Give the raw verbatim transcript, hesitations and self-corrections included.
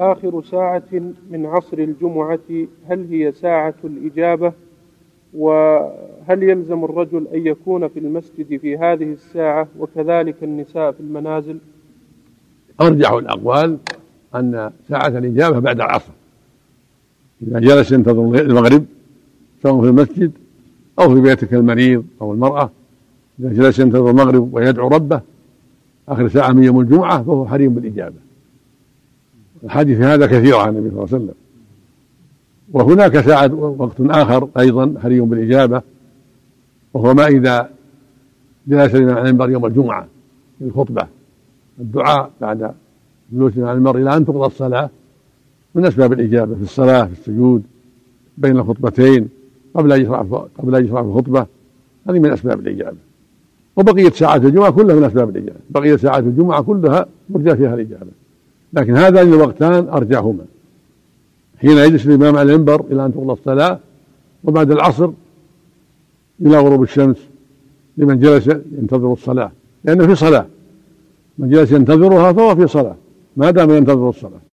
آخر ساعة من عصر الجمعة هل هي ساعة الإجابة؟ وهل يلزم الرجل أن يكون في المسجد في هذه الساعة وكذلك النساء في المنازل؟ أرجح الأقوال أن ساعة الإجابة بعد العصر، إذا جلس ينتظر المغرب سواء في المسجد أو في بيتك المريض أو المرأة، إذا جلس ينتظر المغرب ويدعو ربه آخر ساعة من يوم الجمعة فهو حريم بالإجابة. الحديث هذا كثير عن النبي صلى الله عليه وسلم. وهناك ساعة وقت آخر أيضا حريم بالإجابة، وهو ما إذا جلس الإمام على المنبر يوم الجمعة في الخطبة الدعاء بعد جلوسنا على المنبر إلى أن تقضى الصلاة من أسباب الإجابة، في الصلاة في السجود بين الخطبتين قبل أن يشرع قبل أن يشرع في الخطبة، هذه من أسباب الإجابة. وبقية ساعات الجمعة كلها من أسباب الإجابة، بقية ساعات الجمعة كلها مرجى فيها الإجابة، لكن هذان الوقتان أرجحهما، حين يجلس الإمام على المنبر إلى أن تقضى الصلاة، وبعد العصر إلى غروب الشمس لمن جلس ينتظر الصلاة، لأنه في صلاة، من جلس ينتظرها فهو في صلاة ما دام ينتظر الصلاة.